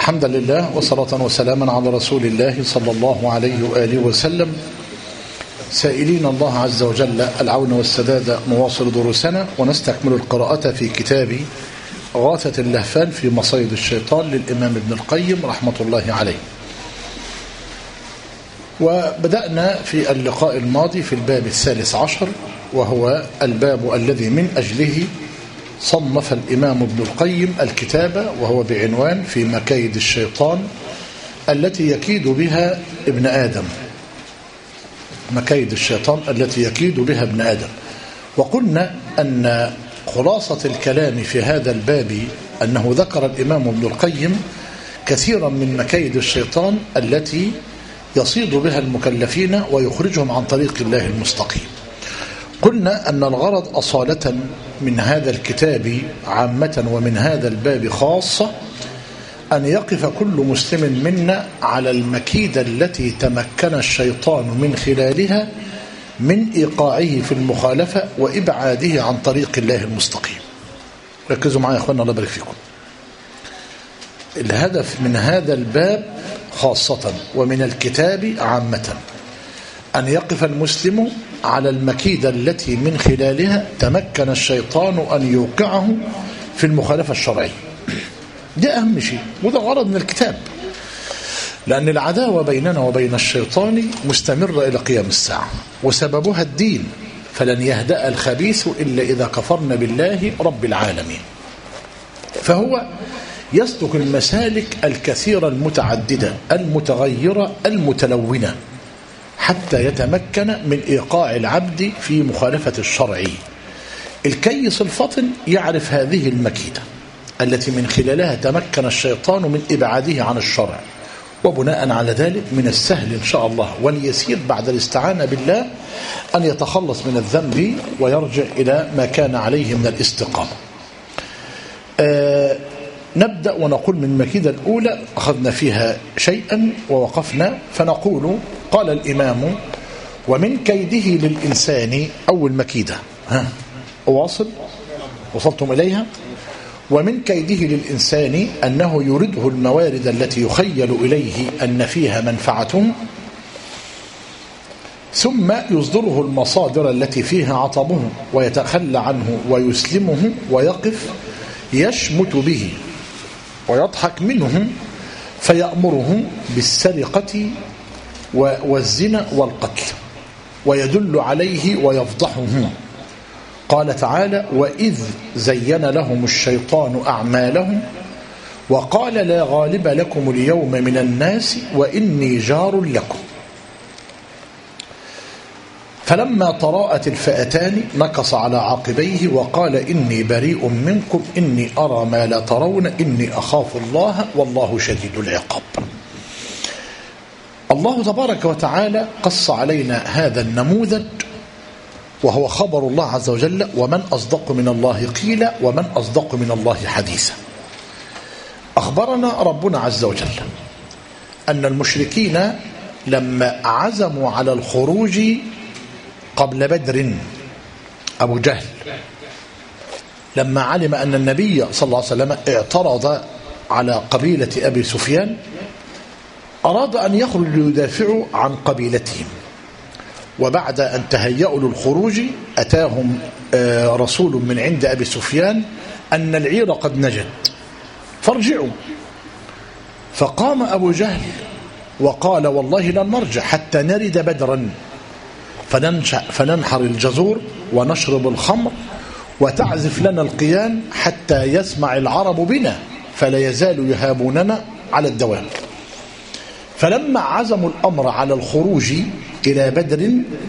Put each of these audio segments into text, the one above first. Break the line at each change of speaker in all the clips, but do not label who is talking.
الحمد لله وصلاة وسلاما على رسول الله صلى الله عليه وآله وسلم، سائلين الله عز وجل العون والسداد. نواصل دروسنا ونستكمل القراءة في كتاب غاثة اللهفان في مصيد الشيطان للإمام ابن القيم رحمة الله عليه. وبدأنا في اللقاء الماضي في الباب 13، وهو الباب الذي من أجله صنف الإمام ابن القيم الكتاب، وهو بعنوان في مكايد الشيطان التي يكيد بها ابن آدم. مكايد الشيطان التي يكيد بها ابن آدم. وقلنا أن خلاصة الكلام في هذا الباب أنه ذكر الإمام ابن القيم كثيرا من مكايد الشيطان التي يصيد بها المكلفين ويخرجهم عن طريق الله المستقيم. قلنا أن الغرض أصالة من هذا الكتاب عامة ومن هذا الباب خاصة أن يقف كل مسلم منا على المكيدة التي تمكن الشيطان من خلالها من إيقاعه في المخالفة وإبعاده عن طريق الله المستقيم. ركزوا معي يا أخوانا الله يبارك فيكم. الهدف من هذا الباب خاصة ومن الكتاب عامة أن يقف المسلم على المكيدة التي من خلالها تمكن الشيطان أن يوقعه في المخالفة الشرعية. ده أهم شيء، وده غرض من الكتاب، لأن العداوة بيننا وبين الشيطان مستمرة إلى قيام الساعة، وسببها الدين، فلن يهدأ الخبيث إلا إذا كفرنا بالله رب العالمين. فهو يسلك المسالك الكثيرة المتعددة المتغيرة المتلونة حتى يتمكن من إيقاع العبد في مخالفة الشرع. الكيس الفطن يعرف هذه المكيدة التي من خلالها تمكن الشيطان من إبعاده عن الشرع، وبناء على ذلك من السهل إن شاء الله واليسير بعد الاستعانة بالله أن يتخلص من الذنب ويرجع إلى ما كان عليه من الاستقامة. نبدأ ونقول من المكيدة الأولى أخذنا فيها شيئا ووقفنا، فنقول قال الإمام: ومن كيده للإنسان. أول مكيدة أواصل وصلتم إليها. ومن كيده للإنسان أنه يرده الموارد التي يخيل إليه أن فيها منفعة، ثم يصدره المصادر التي فيها عطبه ويتخلى عنه ويسلمه ويقف يشمت به ويضحك منه، فيأمره بالسرقة والزنا والقتل ويدل عليه ويفضحه. قال تعالى: وإذ زين لهم الشيطان أعمالهم وقال لا غالب لكم اليوم من الناس وإني جار لكم. فلما تراءت الفئتان نكص على عقبيه وقال إني بريء منكم إني أرى ما لا ترون إني أخاف الله والله شديد العقاب. الله تبارك وتعالى قص علينا هذا النموذج، وهو خبر الله عز وجل: ومن أصدق من الله قيلا ومن أصدق من الله حديثا. أخبرنا ربنا عز وجل أن المشركين لما عزموا على الخروج قبل بدر، أبو جهل لما علم أن النبي صلى الله عليه وسلم اعترض على قبيلة أبي سفيان أراد أن يخرج ليدافعوا عن قبيلتهم، وبعد أن تهيأوا للخروج أتاهم رسول من عند أبي سفيان أن العير قد نجت فارجعوا. فقام أبو جهل وقال: والله لن نرجع حتى نرد بدرا، فننحر الجزور ونشرب الخمر وتعزف لنا القيان حتى يسمع العرب بنا فلا يزال يهابوننا على الدوام. فلما عزموا الأمر على الخروج إلى بدر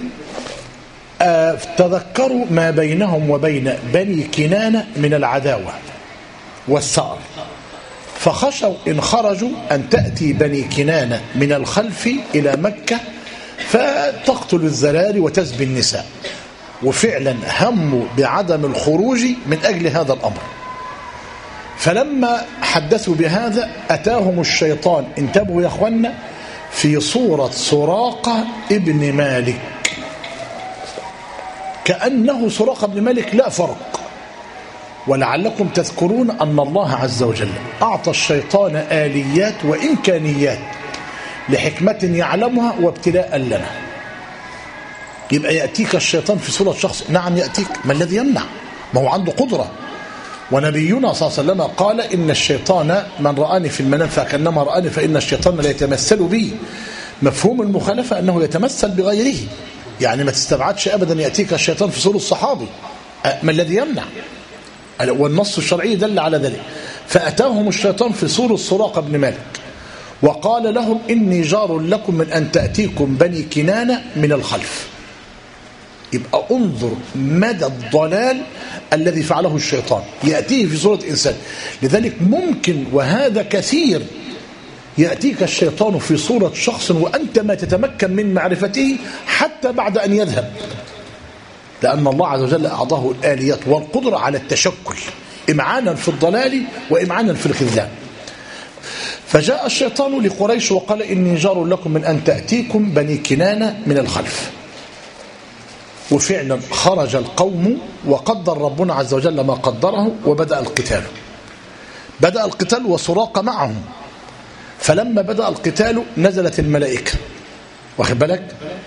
تذكروا ما بينهم وبين بني كنانة من العداوة والثأر، فخشوا إن خرجوا أن تأتي بني كنانة من الخلف إلى مكة فتقتل الذراري وتزبي النساء، وفعلا هموا بعدم الخروج من أجل هذا الأمر. فلما حدثوا بهذا أتاهم الشيطان، انتبهوا يا أخوانا، في صورة سراقة ابن مالك، كأنه سراقة ابن مالك لا فرق، ولعلكم تذكرون أن الله عز وجل أعطى الشيطان آليات وإمكانيات لحكمة يعلمها وابتلاء لنا. يبقى يأتيك الشيطان في صورة شخص، نعم يأتيك، ما الذي يمنع؟ ما هو عنده قدرة. ونبينا صلى الله عليه وسلم قال إن الشيطان من رآني في المنام فكأنما رآني فإن الشيطان لا يتمثل بي. مفهوم المخالفة أنه يتمثل بغيره، يعني ما تستبعدش أبدا يأتيك الشيطان في صورة الصحابي، ما الذي يمنع؟ والنص الشرعي دل على ذلك. فأتاهم الشيطان في صورة سراقة بن مالك وقال لهم إني جار لكم من أن تأتيكم بني كنانة من الخلف. يبقى انظر مدى الضلال الذي فعله الشيطان، يأتيه في صورة إنسان. لذلك ممكن، وهذا كثير، يأتيك الشيطان في صورة شخص وأنت ما تتمكن من معرفته حتى بعد أن يذهب، لأن الله عز وجل أعطاه الآليات والقدرة على التشكل إمعانا في الضلال وإمعانا في الخذلان. فجاء الشيطان لقريش وقال إني جار لكم من أن تأتيكم بني كنانة من الخلف. وفعلا خرج القوم وقدر ربنا عز وجل ما قدره وبدأ القتال. بدأ القتال وسراقة معهم. فلما بدأ القتال نزلت الملائكة، واخد بالك،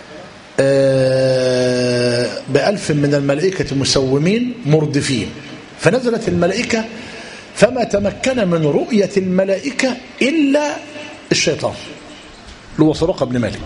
ب1000 من الملائكة مسومين مردفين. فنزلت الملائكة فما تمكن من رؤية الملائكة إلا الشيطان اللي هو سراقة بن مالك.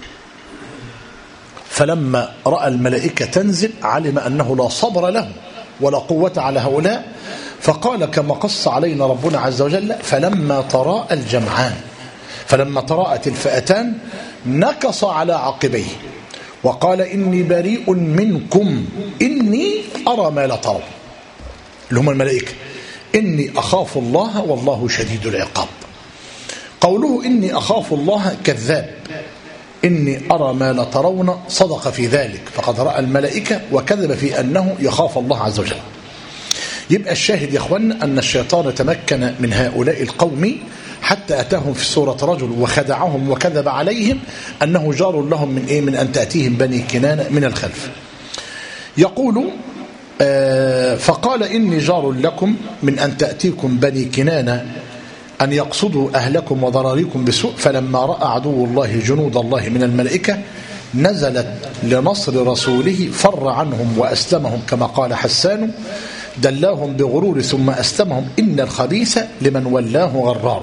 فلما رأى الملائكة تنزل علم أنه لا صبر له ولا قوة على هؤلاء، فقال كما قص علينا ربنا عز وجل فلما تراءى الجمعان، فلما تراءت الفئتان نكص على عقبيه وقال إني بريء منكم إني أرى ما لا ترون، اللي هم الملائكة، إني أخاف الله والله شديد العقاب. قوله إني أخاف الله كذاب، إني أرى ما لا ترون صدق في ذلك، فقد رأى الملائكة وكذب في أنه يخاف الله عز وجل. يبقى الشاهد يا أخوانا أن الشيطان تمكن من هؤلاء القوم حتى أتاهم في صورة رجل وخدعهم وكذب عليهم أنه جار لهم من إيه؟ من أن تأتيهم بني كنانة من الخلف. يقول فقال إني جار لكم من أن تأتيكم بني كنانة أن يقصدوا أهلكم وضراريكم بسوء، فلما رأى عدو الله جنود الله من الملائكة نزلت لنصر رسوله فر عنهم وأسلمهم، كما قال حسان دلاهم بغرور ثم أسلمهم إن الخبيث لمن ولاه غرار.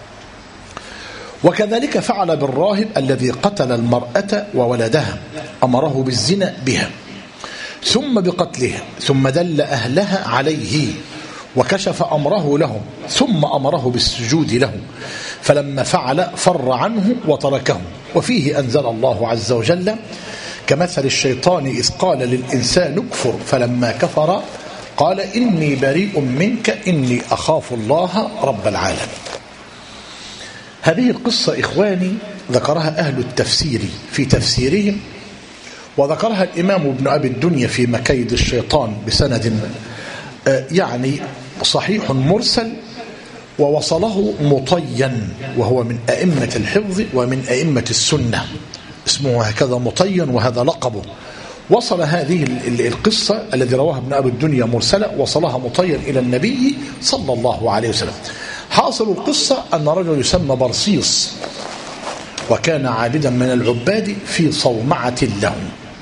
وكذلك فعل بالراهب الذي قتل المرأة وولدها، أمره بالزنا بها ثم بقتلها، ثم دل أهلها عليه وكشف أمره لهم ثم أمره بالسجود له، فلما فعل فر عنه وتركه. وفيه أنزل الله عز وجل كمثل الشيطان إذ قال للإنسان اكفر فلما كفر قال إني بريء منك إني أخاف الله رب العالمين. هذه القصة إخواني ذكرها أهل التفسير في تفسيرهم، وذكرها الإمام ابن أبي الدنيا في مكيد الشيطان بسند يعني صحيح مرسل، ووصله مطين وهو من أئمة الحفظ ومن أئمة السنة، اسمه هكذا مطين وهذا لقبه. وصل هذه القصة الذي رواها ابن أبي الدنيا مرسلة وصلها مطين إلى النبي صلى الله عليه وسلم. حاصل القصة أن رجل يسمى برصيص وكان عابدا من العباد في صومعة له.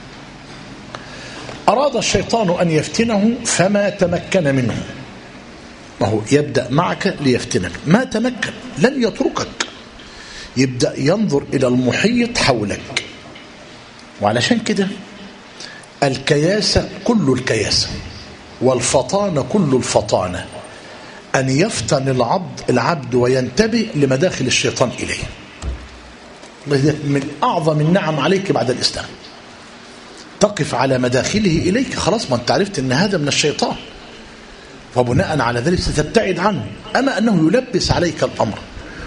أراد الشيطان أن يفتنه فما تمكن منه. ما هو يبدأ معك ليفتنك، ما تمكن لن يتركك، يبدأ ينظر إلى المحيط حولك. وعلشان كده الكياسة كل الكياسة والفطانة كل الفطانة أن يفتن العبد وينتبه لمداخل الشيطان إليه. من أعظم النعم عليك بعد الإسلام تقف على مداخله إليك، خلاص ما أنت عرفت أن هذا من الشيطان، وبناء على ذلك ستبتعد عنه. أما أنه يلبس عليك الأمر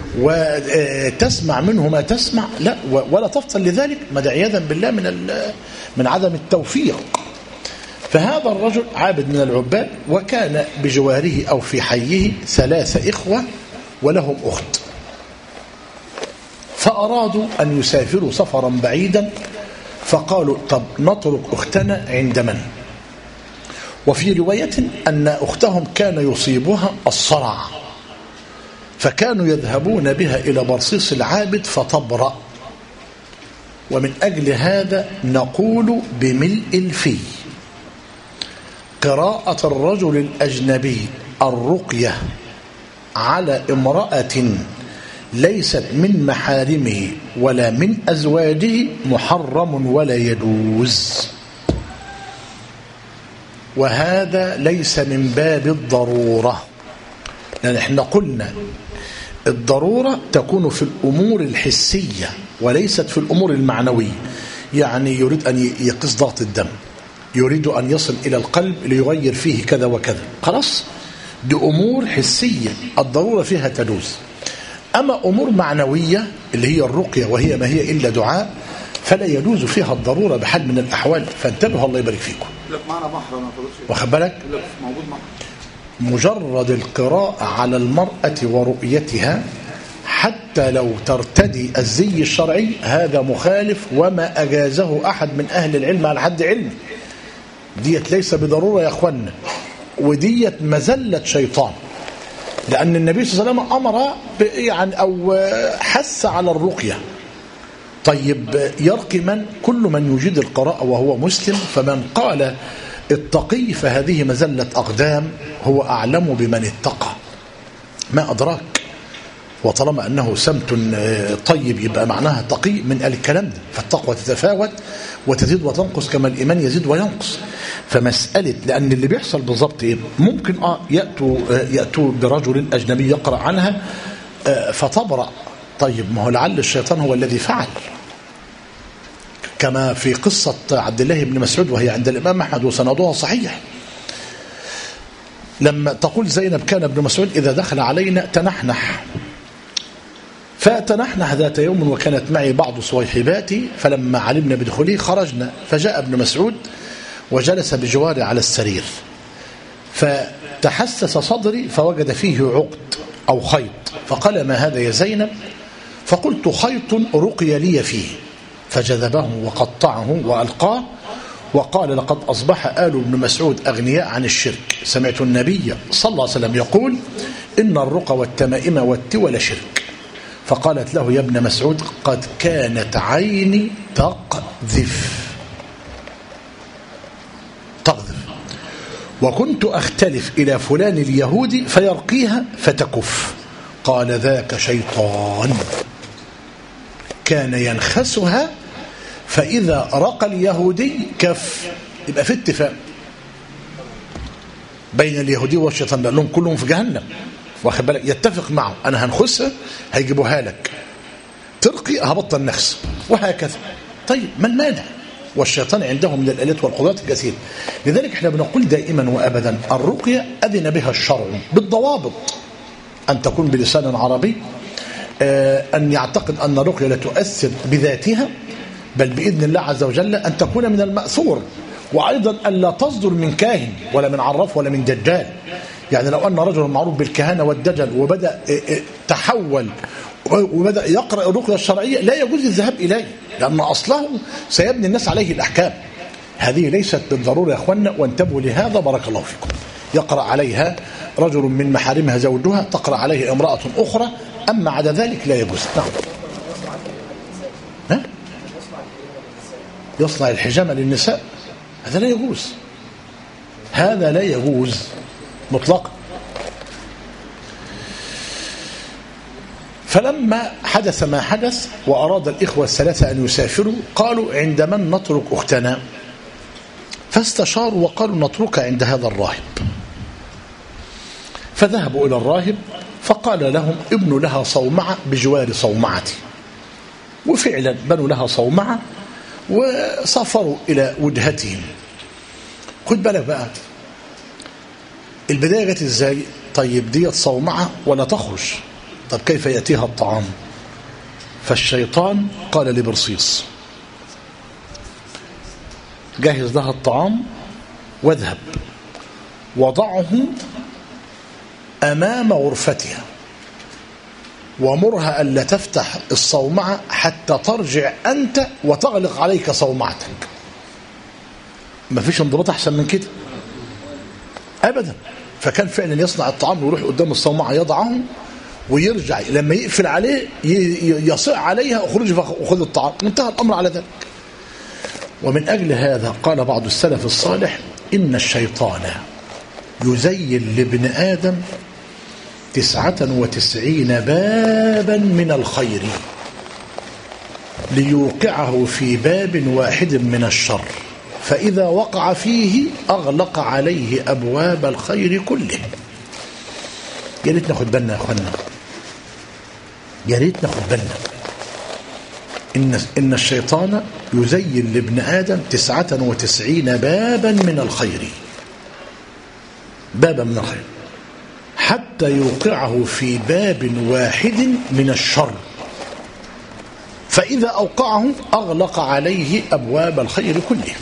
وتسمع منه ما تسمع لا ولا تفطن لذلك، عياذا بالله من عدم التوفيق. فهذا الرجل عابد من العباد وكان بجواره أو في حيه 3 إخوة ولهم أخت، فأرادوا أن يسافروا سفرا بعيدا، فقالوا طب نترك أختنا عند من؟ وفي رواية أن أختهم كان يصيبها الصرع، فكانوا يذهبون بها إلى برصيص العابد فتبرأ. ومن أجل هذا نقول بملء الفي قراءة الرجل الأجنبي الرقية على امرأة ليست من محارمه ولا من أزواجه محرم ولا يجوز، وهذا ليس من باب الضرورة، لأن احنا قلنا الضرورة تكون في الأمور الحسية وليست في الأمور المعنوية. يعني يريد أن يقيس ضغط الدم، يريد أن يصل إلى القلب ليغير فيه كذا وكذا، خلاص دي أمور حسية الضرورة فيها تجوز. أما أمور معنوية اللي هي الرقية وهي ما هي إلا دعاء فلا يجوز فيها الضرورة بحال من الأحوال، فانتبهوا الله يبارك فيكم. واخد بالك؟ مجرد القراءة على المرأة ورؤيتها حتى لو ترتدي الزي الشرعي هذا مخالف، وما أجازه أحد من أهل العلم على حد علمي. ديت ليس بضرورة يا أخوانا، وديت مزلة شيطان، لأن النبي صلى الله عليه وسلم أمر يعني أو حث على الرقية. طيب يرقي من؟ كل من يجيد القراءة وهو مسلم، فمن قال اتقي فهذه مزلة أقدام هو أعلم بمن اتقى، ما أدراك. وطالما أنه سمت طيب يبقى معناها تقي من الكلام ده. فالتقوى تتفاوت وتزيد وتنقص كما الإيمان يزيد وينقص. فمسألة لأن اللي بيحصل بالضبط إيه؟ ممكن يأتوا برجل أجنبي يقرأ عنها فتبرأ. طيب ما هو لعل الشيطان هو الذي فعل، كما في قصة عبد الله بن مسعود وهي عند الإمام أحمد وسندها صحيح، لما تقول زينب كان ابن مسعود إذا دخل علينا تنحنح، فتنحنح ذات يوم وكانت معي بعض صويحباتي، فلما علمنا بدخوله خرجنا، فجاء ابن مسعود وجلس بجواري على السرير، فتحسس صدري فوجد فيه عقد أو خيط، فقال ما هذا يا زينب؟ فقلت خيط رقي لي فيه، فجذبه وقطعه وألقاه وقال لقد أصبح آل ابن مسعود أغنياء عن الشرك. سمعت النبي صلى الله عليه وسلم يقول إن الرقى والتمائم والتول شرك. فقالت له يا ابن مسعود قد كانت عيني تقذف وكنت أختلف إلى فلان اليهودي فيرقيها فتكف. قال ذاك شيطان كان ينخسها، فإذا رقى اليهودي كف. يبقى في اتفاق بين اليهودي والشيطان، لأنهم كلهم في جهنم، واخد بالك؟ يتفق معه أنا هنخسها هيجيبوها لك، ترقي هبطل نخس، وهكذا. طيب ما المانع؟ والشيطان عنده من الآلات والقدرات الكثير. لذلك احنا بنقول دائما وأبدا الرقية أذن بها الشرع بالضوابط، أن تكون بلسان عربي، أن يعتقد أن الرقية لا تؤثر بذاتها بل بإذن الله عز وجل، أن تكون من المأثور، وأيضا أن لا تصدر من كاهن ولا من عراف ولا من دجال. يعني لو أن رجل معروف بالكهانة والدجل وبدأ تحول وبدأ يقرأ الرقية الشرعية لا يجوز الذهاب إليه، لأن أصله سيبني الناس عليه الأحكام. هذه ليست بالضرورة يا أخوانا، وانتبهوا لهذا بارك الله فيكم. يقرأ عليها رجل من محارمها زوجها، تقرأ عليه امرأة أخرى، أما عدا ذلك لا يجوز. نعم، يصنع الحجامة للنساء، هذا لا يجوز، هذا لا يجوز مطلقا. فلما حدث ما حدث وأراد الإخوة الثلاثة أن يسافروا، قالوا عند من نترك أختنا؟ فاستشاروا وقالوا نترك عند هذا الراهب. فذهبوا إلى الراهب فقال لهم ابنوا لها صومعة بجوار صومعتي، وفعلا بنوا لها صومعة وسافروا إلى وجهتهم. خد بالك بقى البداية جت ازاي؟ طيب ديت صومعة ولا تخرج، طب كيف يأتيها الطعام؟ فالشيطان قال لبرصيص جهز لها الطعام واذهب وضعه أمام غرفتها ومرها ألا تفتح الصومعة حتى ترجع أنت وتغلق عليك صومعتك. ما فيش انضباط أحسن من كده. أبدا. فكان فعلا يصنع الطعام ويروح قدام الصومعة يضعه ويرجع لما يقفل عليه يصيع عليها اخرج وخذ الطعام، انتهى الأمر على ذلك. ومن أجل هذا قال بعض السلف الصالح إن الشيطان يزين لابن آدم 99 بابا من الخير ليوقعه في باب واحد من الشر، فإذا وقع فيه أغلق عليه أبواب الخير كله. يا ريت ناخد بالنا يا أخوانا، يا ريت ناخد بالنا إن الشيطان يزين لابن آدم 99 بابا من الخير، بابا من الخير، حتى يوقعه في باب واحد من الشر، فإذا أوقعه أغلق عليه أبواب الخير كله.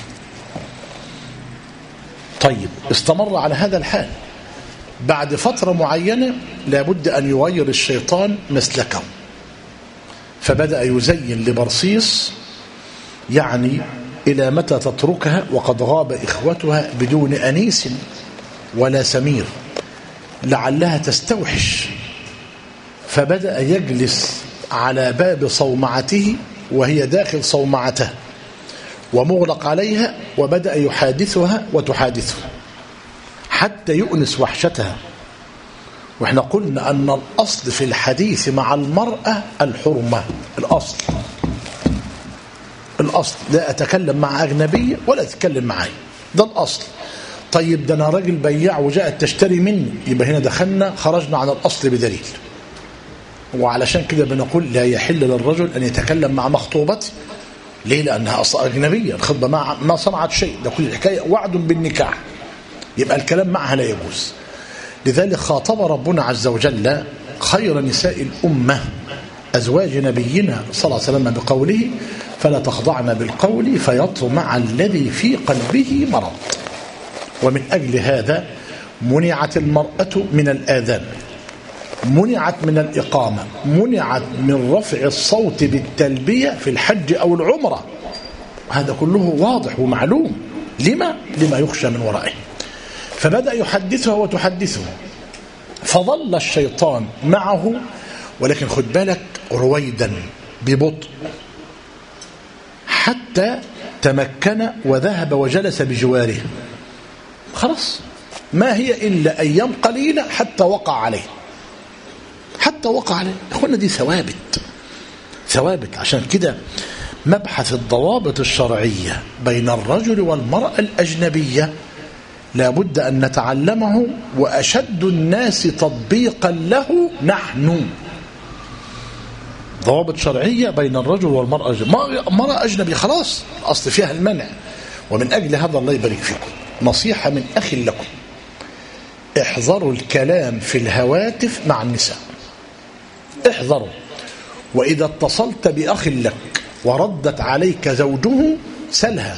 طيب استمر على هذا الحال، بعد فترة معينة لابد أن يغير الشيطان مسلكه، فبدأ يزين لبرصيس يعني إلى متى تتركها وقد غاب إخوتها بدون أنيس ولا سمير لعلها تستوحش، فبدأ يجلس على باب صومعته وهي داخل صومعته ومغلق عليها، وبدأ يحادثها وتحادثه حتى يؤنس وحشتها. واحنا قلنا أن الأصل في الحديث مع المرأة الحرمة، الأصل لا أتكلم مع أجنبية ولا أتكلم معي، ده الأصل. طيب ده أنا راجل بياع وجاءت تشتري مني، يبقى هنا خرجنا عن الأصل بدليل. وعلشان كده بنقول لا يحل للرجل أن يتكلم مع مخطوبته. ليه؟ لأنها أصلا أجنبية، الخطبة ما صنعت شيء، ده كل الحكاية وعد بالنكاح، يبقى الكلام معها لا يجوز. لذلك خاطب ربنا عز وجل خير نساء الأمة أزواج نبينا صلى الله عليه وسلم بقوله فلا تخضعن بالقول فيطمع الذي في قلبه مرض. ومن أجل هذا منعت المرأة من الآذان، منعت من الإقامة، منعت من رفع الصوت بالتلبية في الحج أو العمرة، هذا كله واضح ومعلوم. لما يخشى من ورائه. فبدأ يحدثها وتحدثه، فظل الشيطان معه، ولكن خد بالك رويدا ببطء، حتى تمكن وذهب وجلس بجواره. خلاص ما هي إلا أيام قليلة حتى وقع عليه، إخوانا دي ثوابت. عشان كده مبحث الضوابط الشرعية بين الرجل والمرأة الأجنبية لابد أن نتعلمه، وأشد الناس تطبيقا له نحن. ضوابط شرعية بين الرجل والمرأة، مرأة أجنبية خلاص أصل فيها المنع. ومن أجل هذا الله يبارك فيكم نصيحة من أخ لكم، احذروا الكلام في الهواتف مع النساء، احذروا. وإذا اتصلت بأخ لك وردت عليك زوجه سلها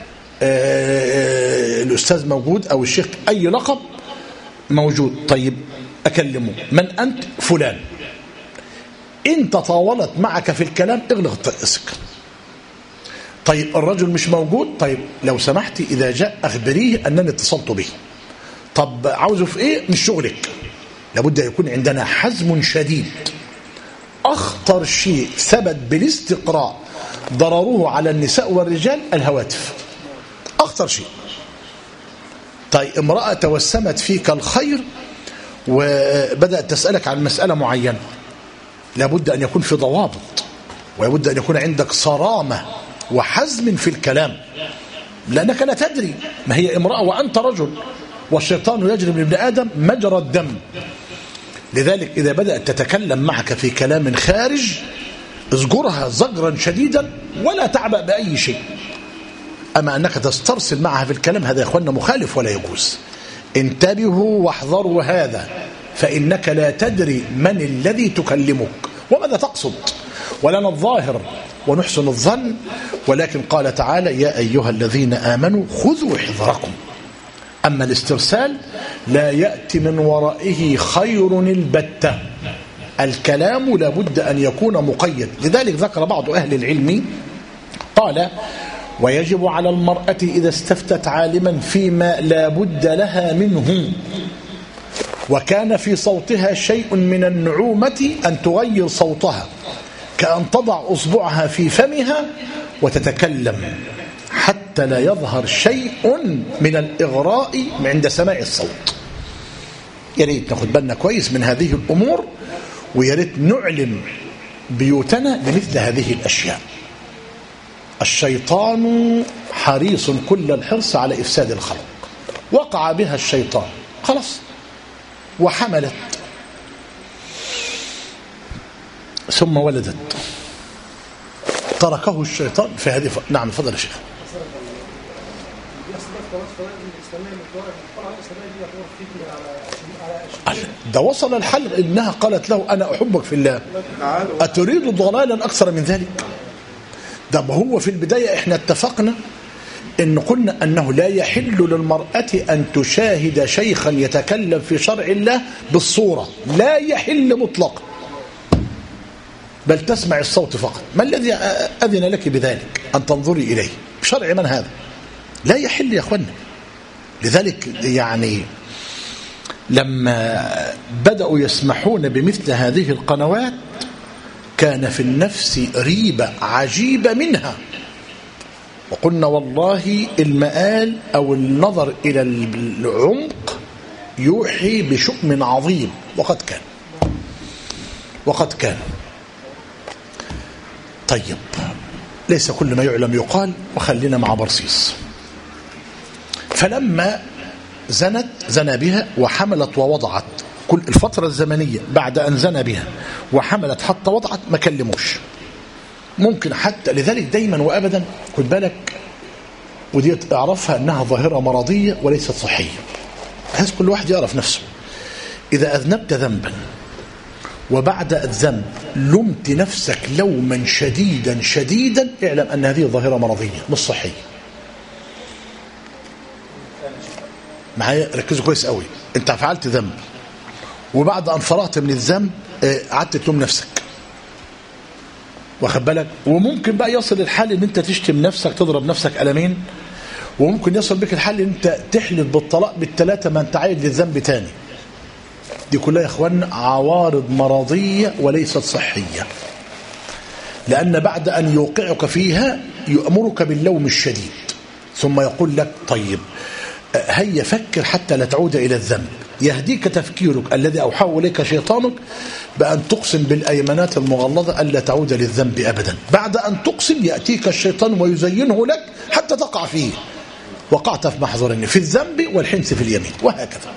الأستاذ موجود أو الشيخ أي لقب موجود، طيب أكلمه، من أنت؟ فلان. إن تطاولت معك في الكلام اغلق السكة. طيب الرجل مش موجود، طيب لو سمحتي إذا جاء أخبريه أنني اتصلت به. طب عاوزه في إيه؟ مش شغلك. لابد يكون عندنا حزم شديد. أخطر شيء ثبت بالاستقراء ضرره على النساء والرجال الهواتف، أخطر شيء. طيب امرأة توسمت فيك الخير وبدأت تسألك عن مسألة معينة، لابد أن يكون في ضوابط، ولابد أن يكون عندك صرامة وحزم في الكلام، لأنك لا تدري، ما هي امرأة وأنت رجل، والشيطان يجري من ابن آدم مجرى الدم. لذلك إذا بدأت تتكلم معك في كلام خارج ازجرها زجرا شديدا ولا تعبأ بأي شيء. أما أنك تسترسل معها في الكلام هذا يا أخوانا مخالف ولا يجوز. انتبهوا واحذروا هذا، فإنك لا تدري من الذي تكلمك وماذا تقصد. ولنا الظاهر ونحسن الظن، ولكن قال تعالى يا أيها الذين آمنوا خذوا حذركم. أما الاسترسال لا يأتي من ورائه خير البتة. الكلام لابد أن يكون مقيد. لذلك ذكر بعض أهل العلم قال ويجب على المرأة إذا استفتت عالما فيما لا بد لها منه وكان في صوتها شيء من النعومة أن تغير صوتها، كأن تضع أصبعها في فمها وتتكلم حتى لا يظهر شيء من الإغراء عند سماع الصوت. يا ريت ناخد بالنا كويس من هذه الأمور، ويا ريت نعلم بيوتنا بمثل هذه الأشياء. الشيطان حريص كل الحرص على إفساد الخلق. وقع بها الشيطان خلاص وحملت ثم ولدت، تركه الشيطان في هذه نعم فضل يا شيخ. ده وصل الحل إنها قالت له أنا أحبك في الله، أتريد ضلالا أكثر من ذلك؟ ده هو في البداية إحنا اتفقنا إن قلنا أنه لا يحل للمرأة أن تشاهد شيخا يتكلم في شرع الله بالصورة، لا يحل مطلقا، بل تسمع الصوت فقط. ما الذي أذن لك بذلك أن تنظري إليه؟ بشرع من هذا؟ لا يحل يا أخوانا. لذلك يعني لما بدأوا يسمحون بمثل هذه القنوات كان في النفس ريبة عجيبة منها، وقلنا والله المآل أو النظر إلى العمق يوحي بشؤم عظيم، وقد كان. طيب ليس كل ما يعلم يقال، وخلينا مع برصيص. فلما زنى بها وحملت ووضعت، كل الفترة الزمنية بعد أن زنى بها وحملت حتى وضعت ما كلموش، ممكن حتى. لذلك دايما وأبدا خد بالك، ودي اعرفها أنها ظاهرة مرضية وليست صحية، بحيث كل واحد يعرف نفسه. إذا أذنبت ذنبا وبعد الذنب لمت نفسك لوما شديدا اعلم أن هذه ظاهرة مرضية مش صحية. معايا؟ ركزوا كويس قوي. انت فعلت ذنب وبعد أن فرغت من الذنب قعدت تلوم نفسك، واخد بالك؟ وممكن بقى يصل الحال ان انت تشتم نفسك، تضرب نفسك قلمين، وممكن يصل بك الحال ان انت تحلف بالطلاق بالثلاثة ما انت عايد للذنب تاني. دي كلها يا اخوان عوارض مرضية وليست صحية، لأن بعد أن يوقعك فيها يأمرك باللوم الشديد، ثم يقول لك طيب هيا فكر حتى لا تعود إلى الذنب. يهديك تفكيرك الذي أوحاه إليك شيطانك بأن تقسم بالأيمانات المغلظة ألا تعود للذنب أبدا. بعد أن تقسم يأتيك الشيطان ويزينه لك حتى تقع فيه، وقعت في محظورين، في الذنب والحنث في اليمين، وهكذا.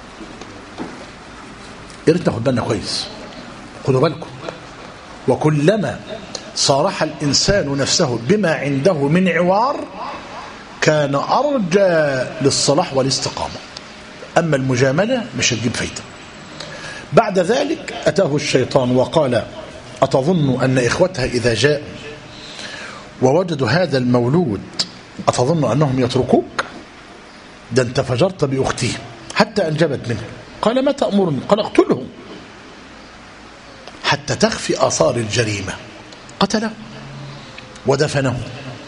يا ريت ناخد بالنا كويس، خدوا بالكم. وكلما صارح الإنسان نفسه بما عنده من عوار كان أرجى للصلاح والاستقامة. أما المجاملة مش هتجيب فايدة. بعد ذلك أتاه الشيطان وقال أتظن أن إخوتها إذا جاء ووجدوا هذا المولود أتظن أنهم يتركوك؟ ده أنت فجرت بأختهم حتى أنجبت منه. قال ما تأمرني؟ قال اقتلهم حتى تخفي آثار الجريمة. قتله ودفنه.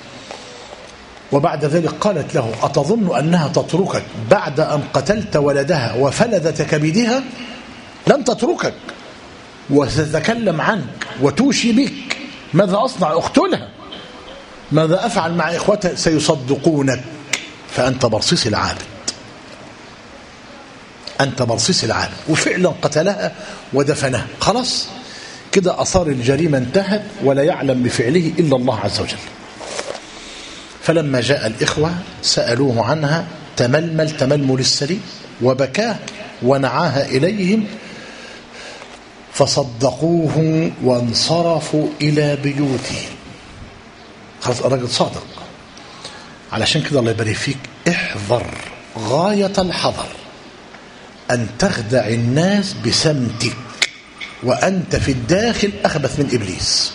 وبعد ذلك قالت له أتظن أنها تتركك بعد أن قتلت ولدها وفلذت كبدها؟ لن تتركك وستتكلم عنك وتوشي بك. ماذا أصنع؟ اقتلها. ماذا أفعل مع إخوتها؟ سيصدقونك. فأنت برصيص العابد، أنت برصيص العابد. وفعلا قتلها ودفنها. خلاص كده أثار الجريمة انتهت، ولا يعلم بفعله إلا الله عز وجل. فلما جاء الإخوة سألوه عنها تململ السليم وبكاه ونعاها إليهم، فصدقوه وانصرفوا إلى بيوتهم. خلاص الراجل صادق. علشان كده الله يبارك فيك، احذر غاية الحذر أن تخدع الناس بسمتك وأنت في الداخل أخبث من إبليس.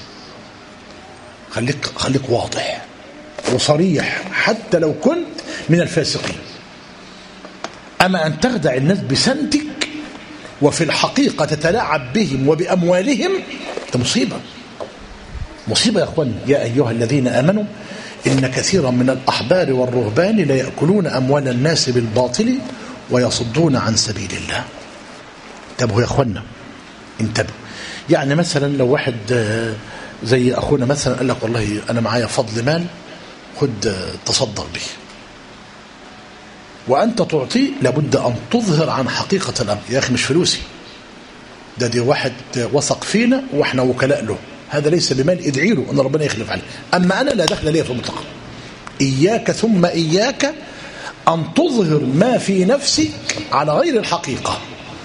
خليك واضح وصريح حتى لو كنت من الفاسقين. أما أن تخدع الناس بسمتك وفي الحقيقة تتلاعب بهم وبأموالهم، ده مصيبة يا أخوان. يا أيها الذين آمنوا إن كثيرا من الأحبار والرهبان ليأكلون أموال الناس بالباطل ويصدون عن سبيل الله. انتبهوا يا أخوانا، انتبهوا. يعني مثلا لو واحد زي أخونا مثلا قال لك والله أنا معايا فضل مال، خد تصدق به، وأنت تعطيه، لابد أن تظهر عن حقيقة الأمر. يا أخي مش فلوسي، دي واحد وثق فينا وإحنا وكلاء له، هذا ليس بمال، ادعي له أن ربنا يخلف عليه، أما أنا لا دخل لي في المطلق. إياك ثم إياك أن تظهر ما في نفسك على غير الحقيقة،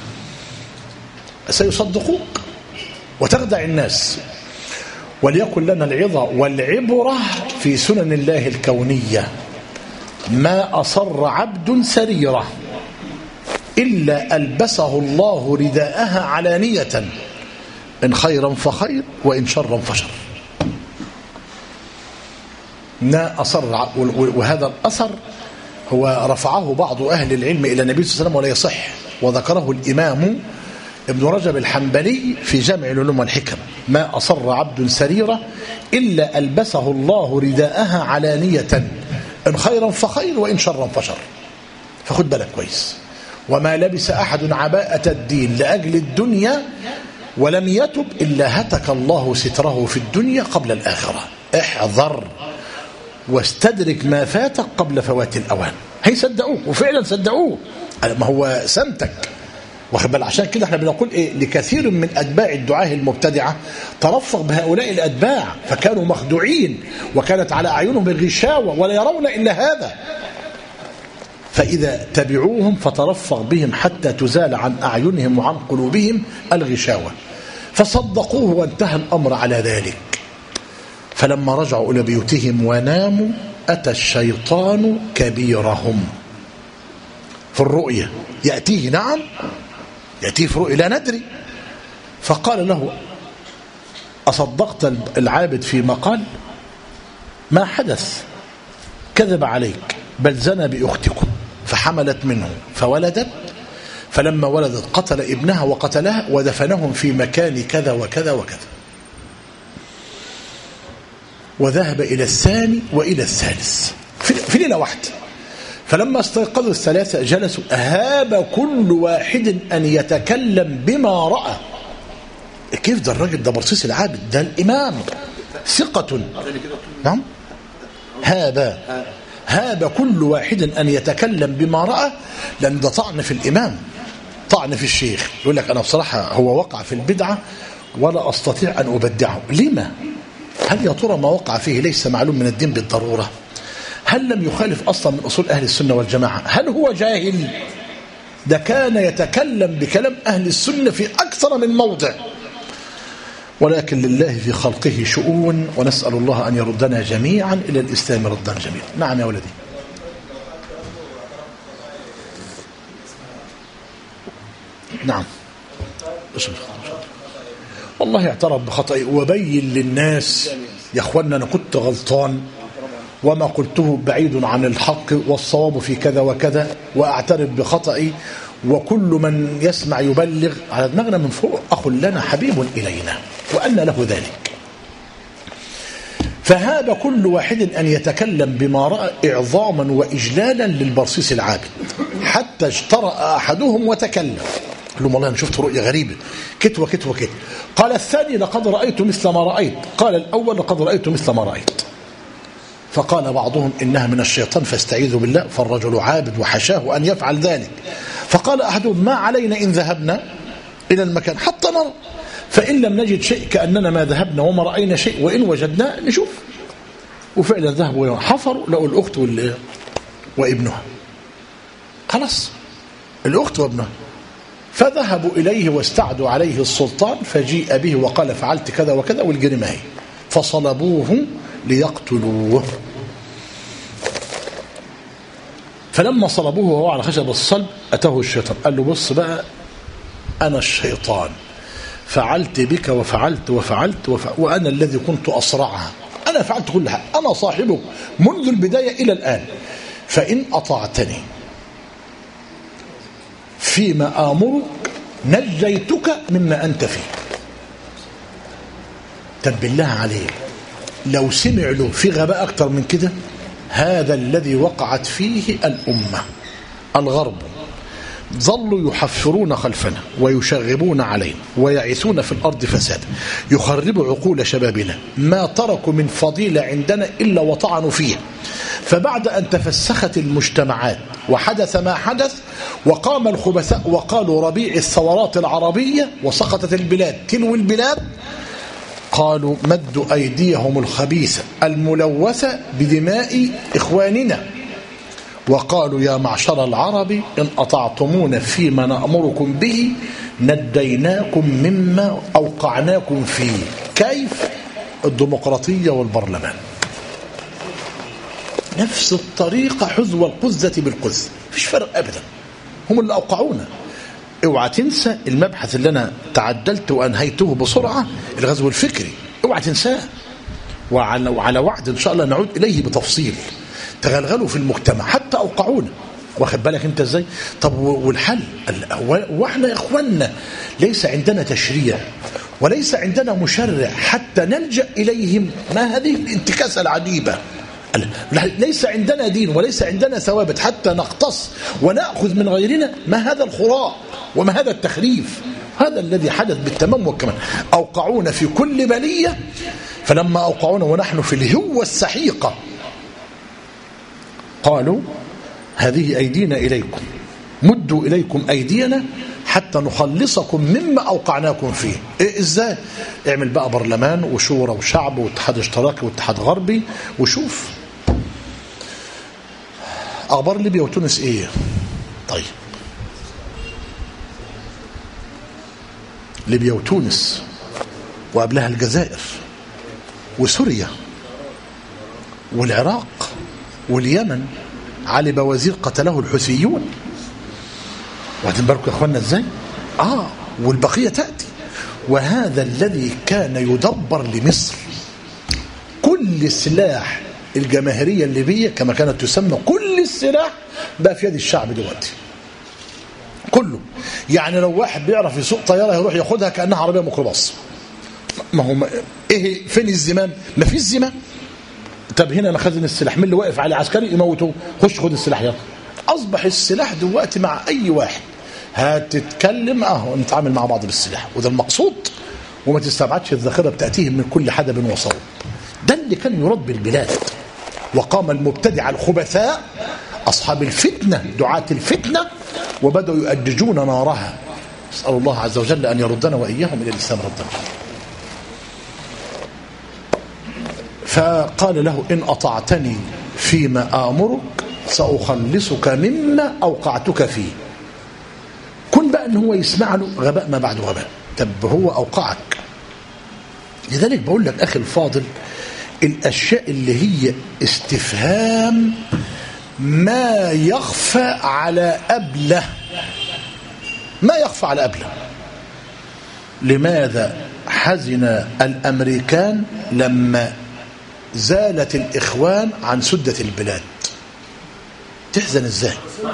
سيصدقوك وتخدع الناس. وليكن لنا العظة والعبرة في سنن الله الكونية. ما أصر عبد سريرة إلا ألبسه الله رداءها علانية، إن خيرا فخير وإن شرا فشر. ما أصر، وهذا الأثر هو رفعه بعض أهل العلم إلى النبي صلى الله عليه وسلم ولا يصح، وذكره الإمام ابن رجب الحنبلي في جامع العلوم والحكم. ما أصر عبد سريرة إلا ألبسه الله رداءها علانية، إن خيرا فخير وإن شرا فشر. فخد بالك كويس. وما لبس أحد عباءة الدين لأجل الدنيا ولم يتب إلا هتك الله ستره في الدنيا قبل الآخرة. احذر واستدرك ما فاتك قبل فوات الأوان. هيصدقوك، وفعلا صدقوه، ما هو سمتك، واخد بالك. عشان كده احنا بنقول ايه لكثير من اتباع الدعاة المبتدعه، ترفق بهؤلاء الاتباع فكانوا مخدوعين، وكانت على اعينهم الغشاوه ولا يرون الا هذا. فاذا تبعوهم فترفق بهم حتى تزال عن اعينهم وعن قلوبهم الغشاوه، فصدقوه وانتهى الامر على ذلك. فلما رجعوا الى بيوتهم وناموا اتى الشيطان كبيرهم في الرؤيا، ياتيه، نعم يأتيه في رؤيا لا ندري، فقال له أصدقت العابد فيما قال؟ ما حدث، كذب عليك، بل زنى بأختكم فحملت منه فولدت، فلما ولدت قتل ابنها وقتلها ودفنهم في مكان كذا وكذا وكذا، وذهب إلى الثاني وإلى الثالث في ليلة واحدة. فلما استيقظوا الثلاثة جلسوا، هاب كل واحد أن يتكلم بما رأى. كيف ده الراجل ده برصيص العابد، ده الإمام ثقة، نعم. هاب كل واحد أن يتكلم بما رأى، لأن ده طعن في الإمام، طعن في الشيخ. يقول لك أنا بصراحة هو وقع في البدعة ولا أستطيع أن أبدعه. لما؟ هل يا ترى ما وقع فيه ليس معلوم من الدين بالضرورة؟ هل لم يخالف أصلا من أصول أهل السنة والجماعة؟ هل هو جاهل؟ ده كان يتكلم بكلام أهل السنة في أكثر من موضع، ولكن لله في خلقه شؤون، ونسأل الله أن يردنا جميعا إلى الإسلام ردا جميعا. نعم يا ولدي. نعم. والله اعترف بخطئي وبين للناس يا أخوانا أنا كنت غلطان، وما قلته بعيد عن الحق، والصواب في كذا وكذا، وأعترف بخطئي، وكل من يسمع يبلغ. على دماغنا من فوق أخ لنا حبيب إلينا، وأن له ذلك. فهاب كل واحد أن يتكلم بما رأى إعظاما وإجلالا للبرصيص العابد، حتى اجترأ أحدهم وتكلم، قال لهم والله أنا شفت رؤية غريبة كت وكت وكت. قال الثاني لقد رأيت مثل ما رأيت. قال الأول لقد رأيت مثل ما رأيت. فقال بعضهم إنها من الشيطان فاستعيذوا بالله، فالرجل عابد وحشاه أن يفعل ذلك. فقال أحدهم ما علينا إن ذهبنا إلى المكان حتى نرى، فإن لم نجد شيء كأننا ما ذهبنا وما رأينا شيء، وإن وجدنا نشوف. وفعلا ذهبوا حفروا لقوا الأخت وابنها، خلاص الأخت وابنها. فذهبوا إليه واستعدوا عليه السلطان، فجيء به وقال فعلت كذا وكذا والجريمة هي، فصلبوه ليقتلوه. فلما صلبوه وهو على خشب الصلب أتاه الشيطان، قال له بص بقى أنا الشيطان، فعلت بك وفعلت وفعلت وأنا الذي كنت أصرعها، أنا فعلت كل حاجة، أنا صاحبك منذ البداية إلى الآن، فإن أطعتني فيما آمرك نجيتك مما أنت فيه. طب بالله عليك لو سمع له في غباء أكتر من كده. هذا الذي وقعت فيه الأمة. الغرب ظلوا يحفرون خلفنا ويشغبون علينا ويعيثون في الأرض فسادا، يخربوا عقول شبابنا، ما تركوا من فضيلة عندنا إلا وطعنوا فيها. فبعد أن تفسخت المجتمعات وحدث ما حدث وقام الخبثاء وقالوا ربيع الثورات العربية وسقطت البلاد تلو البلاد، قالوا مدوا أيديهم الخبيثة الملوثة بدماء إخواننا وقالوا يا معشر العرب إن أطعتمونا فيما نأمركم به نديناكم مما أوقعناكم فيه. كيف؟ الديمقراطية والبرلمان نفس الطريقة، حذو القذة بالقذ، مفيش فرق أبدا، هم اللي أوقعونا. اوعى تنسى المبحث اللي أنا تعدلت وأنهيته بسرعة، الغزو الفكري، اوعى تنساه، وعلى وعد إن شاء الله نعود إليه بتفصيل. تغلغلوا في المجتمع حتى أوقعونا، واخد بالك انت ازاي؟ طب والحل؟ واحنا يا اخوانا ليس عندنا تشريع وليس عندنا مشرع حتى نلجأ إليهم. ما هذه الانتكاسة العجيبة؟ ليس عندنا دين وليس عندنا ثوابت حتى نقتص ونأخذ من غيرنا. ما هذا الخراء وما هذا التخريف؟ هذا الذي حدث بالتمام والكمال. أوقعونا في كل بلية، فلما أوقعونا ونحن في الهوة السحيقة قالوا هذه أيدينا إليكم، مدوا إليكم أيدينا حتى نخلصكم مما أوقعناكم فيه. إيه إزاي؟ اعمل بقى برلمان وشورى وشعب واتحاد اشتراكي واتحاد غربي وشوف. أخبار ليبيا وتونس إيه؟ طيب ليبيا وتونس وقبلها الجزائر وسوريا والعراق واليمن، علي بوزير قتله الحوثيون. واخدين بالكم يا اخوانا ازاي؟ والبقيه تاتي. وهذا الذي كان يدبر لمصر. كل السلاح الجماهيريه الليبيه كما كانت تسمى، كل السلاح بقى في يد الشعب دلوقتي كله. يعني لو واحد بيعرف يسوق طياره يروح ياخدها كانها عربيه ميكروباص. ما هو ايه فين الزمام؟ ما فيش زمام. طب هنا مخازن السلاح، مين اللي واقف على عسكري يموتوه؟ خش خد السلاح يلا. اصبح السلاح دلوقتي مع اي واحد هتتكلم نتعامل مع بعض بالسلاح، وده المقصود. وما تستبعدش الذخيره بتاتيهم من كل حدب وصوب. ده اللي كان يراد بالبلاد. وقام المبتدع الخبثاء اصحاب الفتنه دعاة الفتنه وبداوا يؤججون نارها. اسال الله عز وجل ان يردنا واياهم الى الاسلام ردا. فقال له إن أطعتني فيما آمرك سأخلصك مما أوقعتك فيه. كن بقى إن هو يسمع له غباء ما بعد غباء. طب هو أوقعك. لذلك بقول لك أخي الفاضل، الأشياء اللي هي استفهام ما يخفى على أبله، ما يخفى على أبله. لماذا حزن الأمريكان لما زالت الإخوان عن سدة البلاد؟ تحزن ازاي؟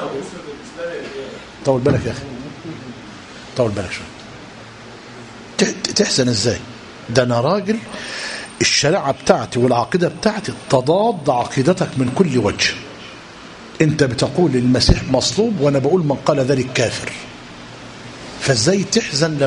طول بالك يا أخي، طول بالك شوية. تحزن ازاي؟ ده أنا راجل الشريعة بتاعتي والعقيدة بتاعتي تضاد عقيدتك من كل وجه. انت بتقول المسيح مصلوب وانا بقول من قال ذلك كافر. فازاي تحزن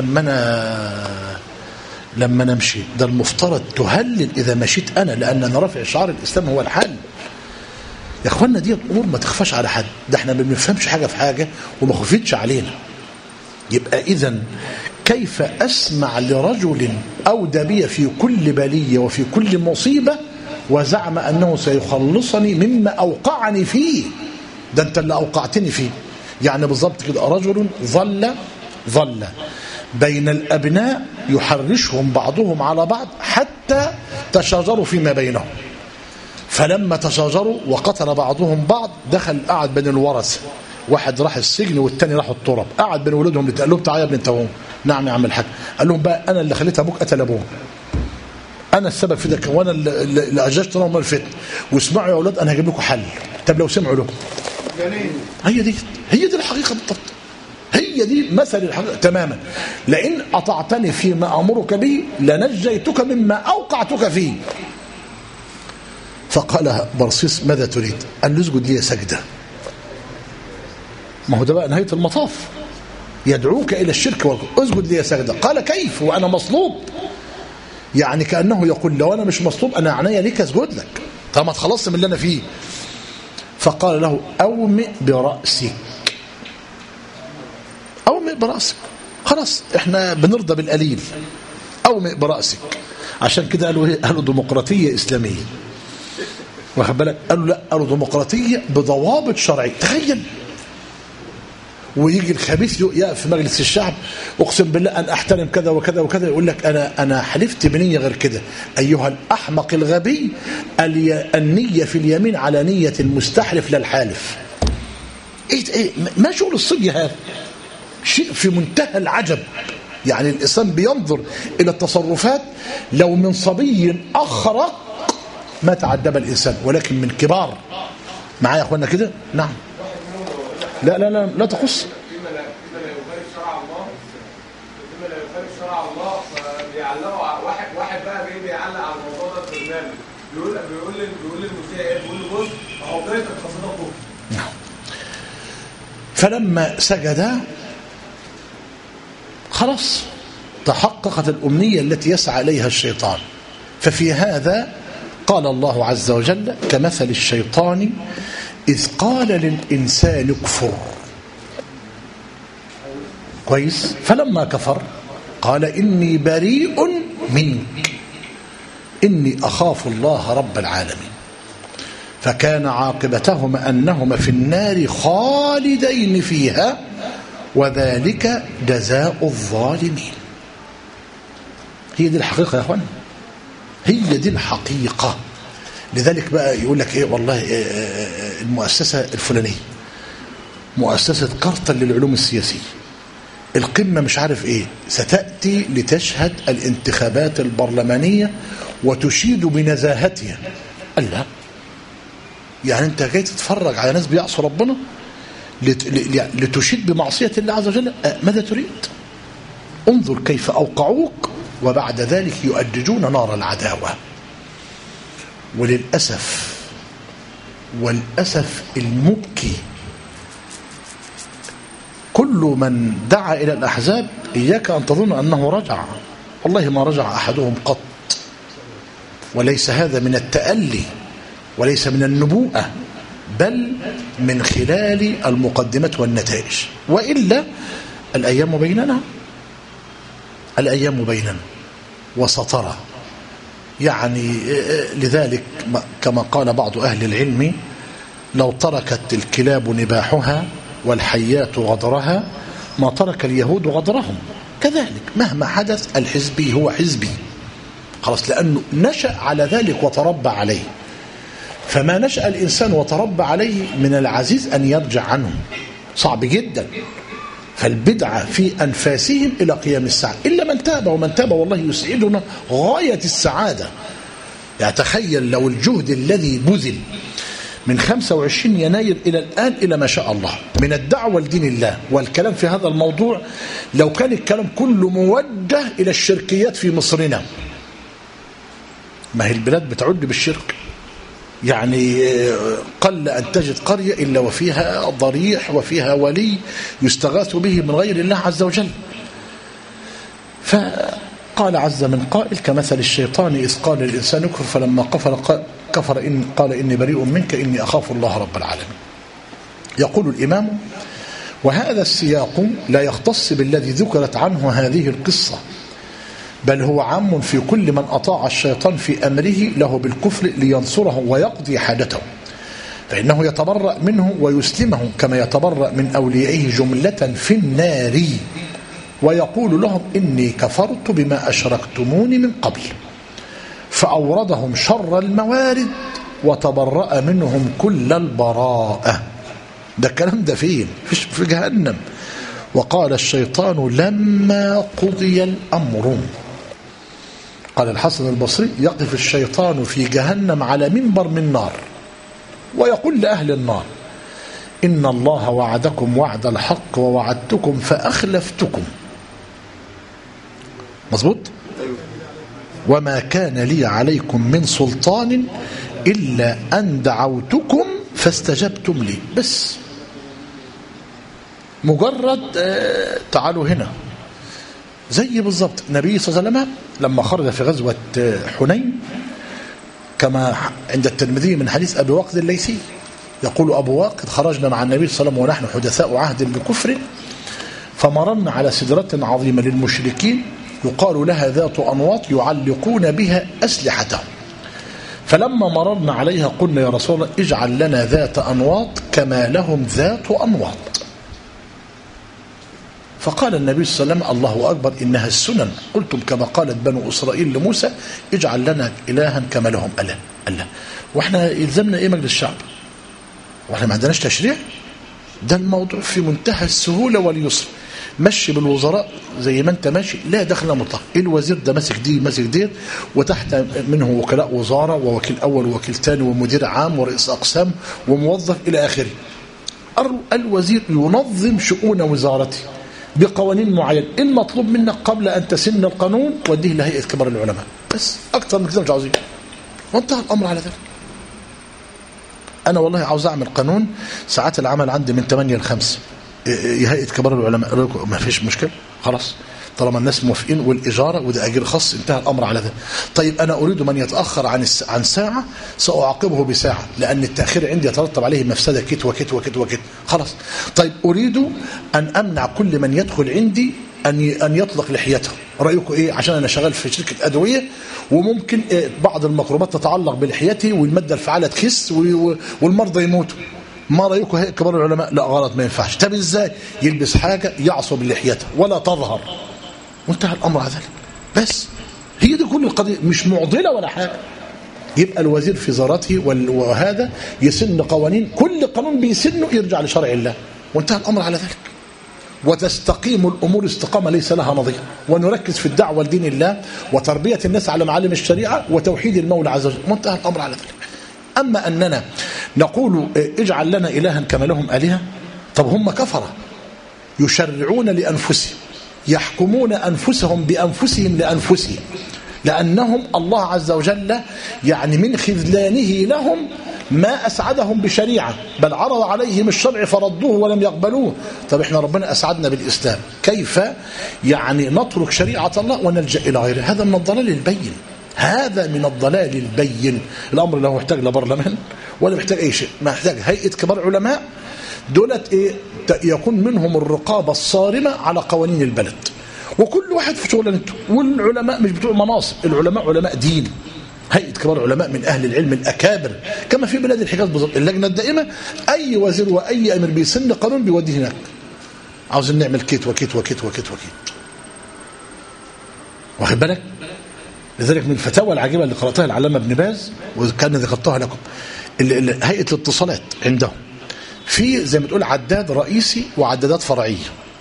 لما نمشي؟ ده المفترض تهلل إذا مشيت أنا، لأن أنا رافع شعار الإسلام هو الحل. يا أخوانا دي الأمور ما تخفاش على حد، ده احنا ما بنفهمش حاجة في حاجة وما خفتش علينا. يبقى إذن كيف أسمع لرجل أودى بي في كل بلية وفي كل مصيبة وزعم أنه سيخلصني مما أوقعني فيه؟ ده أنت اللي أوقعتني فيه. يعني بالضبط كده، رجل ظل بين الأبناء يحرشهم بعضهم على بعض حتى تشاجروا فيما بينهم، فلما تشاجروا وقتل بعضهم بعض دخل قعد بين الورثة، واحد راح السجن والتاني راح التراب، قعد بين ولادهم اللي قال لهم تعالى يا ابن انت. نعم يا عم الحاج. قال لهم بقى انا اللي خليت ابوك قتل ابوه، انا السبب في ده، وانا اللي اججت لهم الفتنه، واسمعوا يا اولاد انا هجيب لكم حل. طب لو سمعوا لكم، هي دي الحقيقه بالضبط، هي دي مثل الحقيقة تماما. لئن أطعتني فيما أمرك به لنجيتك مما أوقعتك فيه. فقال برصيس ماذا تريد؟ قال له اسجد لي سجدة. ما هو ده بقى نهاية المطاف، يدعوك إلى الشرك والكفر، اسجد لي سجدة. قال كيف وأنا مصلوب؟ يعني كأنه يقول لو أنا مش مصلوب أنا عناية ليك أسجد لك، طب ما تخلصت من اللي أنا فيه. فقال له أومئ برأسك، أومئ برأسك، خلاص احنا بنرضى بالقليل، أومئ برأسك. عشان كده قالوا ديمقراطية إسلامية، واخد بالك؟ قالوا لا، قالوا ديمقراطية بضوابط شرعية. تخيل ويجي الخبيث يقف في مجلس الشعب، اقسم بالله ان احترم كذا وكذا وكذا، يقول لك انا حلفت بنيه غير كده. ايها الاحمق الغبي، النيه في اليمين على نيه المستحلف لا الحالف. ايه ما شغل الصبي هذا؟ شيء في منتهى العجب. يعني الإسلام بينظر إلى التصرفات، لو من صبي أخرق ما تعدب الإنسان، ولكن من كبار. معايا يا أخوانا كده؟ نعم. لا لا لا لا تقص.
فيما لا يخالف شرع الله، فيما لا يخالف شرع الله، فبيعلقوا واحد بقى جاي بيعلق على الموضوع ده في البرنامج، بيقول للمذيع ايه؟ بيقول له بص اهو طريقه القصيده كفر.
نعم. فلما سجد خلاص تحققت الأمنية التي يسعى إليها الشيطان. ففي هذا قال الله عز وجل كمثل الشيطان إذ قال للإنسان اكفر. كويس؟ فلما كفر قال إني بريء منك إني أخاف الله رب العالمين. فكان عاقبتهما أنهما في النار خالدين فيها وذلك جزاء الظالمين. هي دي الحقيقة يا أخوان، هي دي الحقيقة. لذلك بقى يقول لك إيه والله المؤسسة الفلانية، مؤسسة كارتر للعلوم السياسية، القمة مش عارف إيه، ستأتي لتشهد الانتخابات البرلمانية وتشيد بنزاهتها. قال لا، يعني أنت جاي تتفرج على ناس بيعصوا ربنا لتشيد بمعصية الله عز وجل؟ ماذا تريد؟ انظر كيف أوقعوك وبعد ذلك يؤججون نار العداوة. والأسف المبكي كل من دعا إلى الأحزاب إياك أن تظن أنه رجع، والله ما رجع أحدهم قط. وليس هذا من التألي وليس من النبوءة، بل من خلال المقدمات والنتائج. وإلا الأيام بيننا وسترى. يعني لذلك كما قال بعض أهل العلم لو تركت الكلاب نباحها والحيات غدرها ما ترك اليهود غدرهم. كذلك مهما حدث الحزبي هو حزبي خلاص، لأنه نشأ على ذلك وتربى عليه. فما نشأ الإنسان وتربى عليه من العزيز أن يرجع عنه، صعب جدا. فالبدعة في أنفاسهم إلى قيام الساعة، إلا من تاب، ومن تاب والله يسعدنا غاية السعادة. يعني تخيل لو الجهد الذي بذل من 25 يناير إلى الآن إلى ما شاء الله من الدعوة لدين الله والكلام في هذا الموضوع، لو كان الكلام كله موجه إلى الشركيات في مصرنا، ما هي البلاد بتعد بالشرك. يعني قل أن تجد قرية إلا وفيها ضريح وفيها ولي يستغاث به من غير الله عز وجل. فقال عز من قائل كمثل الشيطان إذ قال للإنسان اكفر فلما كفر قال إني بريء منك إني أخاف الله رب العالمين. يقول الإمام وهذا السياق لا يختص بالذي ذكرت عنه هذه القصة، بل هو عام في كل من أطاع الشيطان في أمره له بالكفر لينصره ويقضي حاجته، فإنه يتبرأ منه ويسلمه كما يتبرأ من أوليائه جملة في النار، ويقول لهم إني كفرت بما أشركتموني من قبل، فأوردهم شر الموارد وتبرأ منهم كل البراءة. ده الكلام ده فين؟ في جهنم. وقال الشيطان لما قضي الأمر، قال الحسن البصري يقف الشيطان في جهنم على منبر من نار ويقول لأهل النار إن الله وعدكم وعد الحق ووعدتكم فأخلفتكم. مظبوط؟ وما كان لي عليكم من سلطان إلا أن دعوتكم فاستجبتم لي. بس مجرد تعالوا هنا. زي بالضبط النبي صلى الله عليه وسلم لما خرج في غزوة حنين كما عند الترمذي من حديث أبي واقد الليثي، يقول أبو واقد: خرجنا مع النبي صلى الله عليه وسلم ونحن حدثاء عهد بكفر، فمررنا على سدرة عظيمة للمشركين يقال لها ذات أنواط يعلقون بها أسلحتهم، فلما مررنا عليها قلنا: يا رسول الله اجعل لنا ذات أنواط كما لهم ذات أنواط. فقال النبي صلى الله عليه وسلم: الله أكبر، إنها السنن، قلتم كما قالت بنو إسرائيل لموسى: اجعل لنا إلها كما لهم أله. وإحنا يلزمنا إيه مجلس الشعب؟ وإحنا ما عندناش تشريع؟ ده الموضوع في منتهى السهولة واليسر. مشي بالوزراء زي ما انت ماشي، لا دخل مطلق. الوزير ده ماسك دي ماسك دي، وتحت منه وكلاء وزارة ووكيل أول ووكيل ثاني ومدير عام ورئيس أقسام وموظف إلى آخره. الوزير ينظم شؤون وزارته بقوانين معينة. المطلوب منك قبل أن تسن القانون وديه لهيئة كبار العلماء، بس أكثر من كده مش عاوزين، وانتهى الأمر على ذلك. أنا والله عاوز أعمل قانون ساعات العمل عندي من 8 ل 5، هيئة كبار العلماء ما فيش مشكلة، خلاص طالما الناس موافقين، والإجارة وده أجير خاص، انتهى الأمر على ذلك. طيب أنا أريد من يتأخر عن ساعة سأعاقبه بساعة، لأن التأخير عندي يترتب عليه مفسدة كت وكت وكت وكت، خلاص. طيب أريد أن أمنع كل من يدخل عندي أن يطلق لحيته، رأيكم إيه؟ عشان أنا شغال في شركة أدوية وممكن بعض الميكروبات تتعلق بلحيتي والمادة الفعالة تخس والمرضى يموتوا. ما رأيكم هيئة كبار العلماء؟ لا غلط، ما ينفعش. طب ازاي؟ يلبس حاجة يعصب لحيته ولا تظهر، وانتهى الأمر على ذلك. بس هي دي كل القضية، مش معضلة ولا حاجة. يبقى الوزير في وزارته وهذا يسن قوانين، كل قانون بيسنه يرجع لشرع الله، وانتهى الأمر على ذلك. وتستقيم الأمور استقامة ليس لها نظير، ونركز في الدعوة لدين الله وتربية الناس على معالم الشريعة وتوحيد المولى عز وجل، وانتهى الأمر على ذلك. أما أننا نقول اجعل لنا إلها كما لهم آلهة، طب هم كفرة يشرعون لأنفسهم، يحكمون أنفسهم بأنفسهم لأنفسهم، لأنهم الله عز وجل يعني من خذلانه لهم ما أسعدهم بشريعة، بل عرض عليهم الشرع فردوه ولم يقبلوه. طب احنا ربنا أسعدنا بالإسلام، كيف يعني نترك شريعة الله ونلجأ إلى غيره؟ هذا من الضلال البين، هذا من الضلال البين. الأمر لا هو محتاج لبرلمان ولا محتاج أي شيء، ما محتاج هيئة كبار علماء دولت إيه؟ يكون منهم الرقابة الصارمة على قوانين البلد، وكل واحد في شغلانته. والعلماء مش بتوع مناصب، العلماء علماء دين، هيئة كبار علماء من أهل العلم الأكابر، كما في بلاد الحجاز بالضبط. اللجنة الدائمة أي وزير وأي أمير بيسن قانون بيوديه هناك، عاوزين نعمل كيت وكيت وكيت وكيت وكيت، واخد بالك؟ لذلك من الفتاوى العجيبة اللي قرأتها العلامة ابن باز وكان ذكرتها لكم، هيئة الاتصالات عندهم في زي ما تقول عداد رئيسي وعدادات فرعية،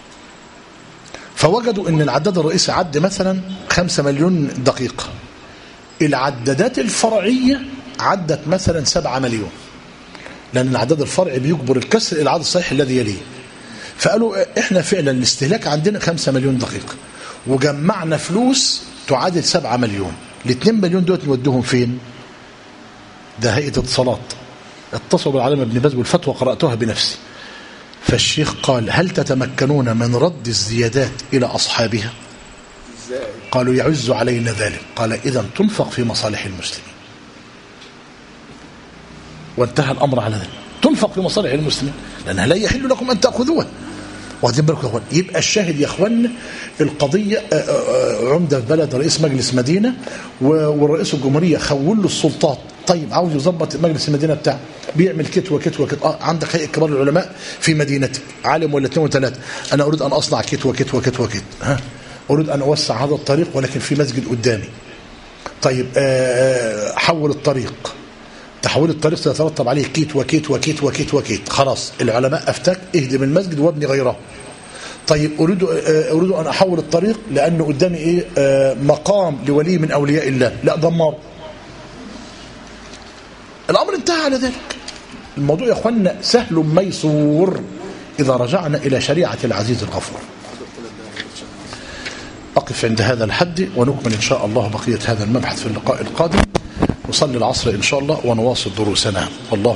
فوجدوا ان العداد الرئيسي عد مثلا 5 مليون دقيقة، العدادات الفرعية عدت مثلا 7 مليون، لأن العداد الفرعي بيجبر الكسر إلى العدد الصحيح الذي يليه. فقالوا احنا فعلا الاستهلاك عندنا 5 مليون دقيقة، وجمعنا فلوس تعادل 7 مليون، ال2 مليون دول نودوهم فين؟ ده هيئة اتصالات. اتصلوا بالعلامة ابن باز والفتوى قرأتها بنفسي، فالشيخ قال: هل تتمكنون من رد الزيادات إلى أصحابها؟ قالوا: يعز علينا ذلك. قال: إذن تنفق في مصالح المسلمين، وانتهى الأمر على ذلك. تنفق في مصالح المسلمين لأنها لا يحل لكم أن تأخذوها. واخدين بالكم يا اخوان؟ يبقى الشاهد يا اخوان القضيه عمده في بلد رئيس مجلس مدينه والرئيس الجمهوريه خول له السلطات، طيب عاوز يظبط مجلس المدينه بتاعه، بيعمل كت وكت وكت. عندك هيئه كبار العلماء في مدينتك، عالم ولا 2 و3، انا اريد ان اصنع كت وكت وكت وكت، اريد ان اوسع هذا الطريق ولكن في مسجد قدامي، طيب حول الطريق، تحويل الطريق سيترتب عليه كيت وكيت وكيت وكيت وكيت، خلاص العلماء افتك اهدم المسجد وابني غيره. طيب اريد ان احول الطريق لانه قدامي ايه مقام لولي من اولياء الله، لا دمار. الامر انتهى على ذلك. الموضوع يا اخوانا سهل ميسور اذا رجعنا الى شريعه العزيز الغفور. اقف عند هذا الحد ونكمل ان شاء الله بقيه هذا المبحث في اللقاء القادم. نصلي العصر إن شاء الله ونواصل دروسنا. والله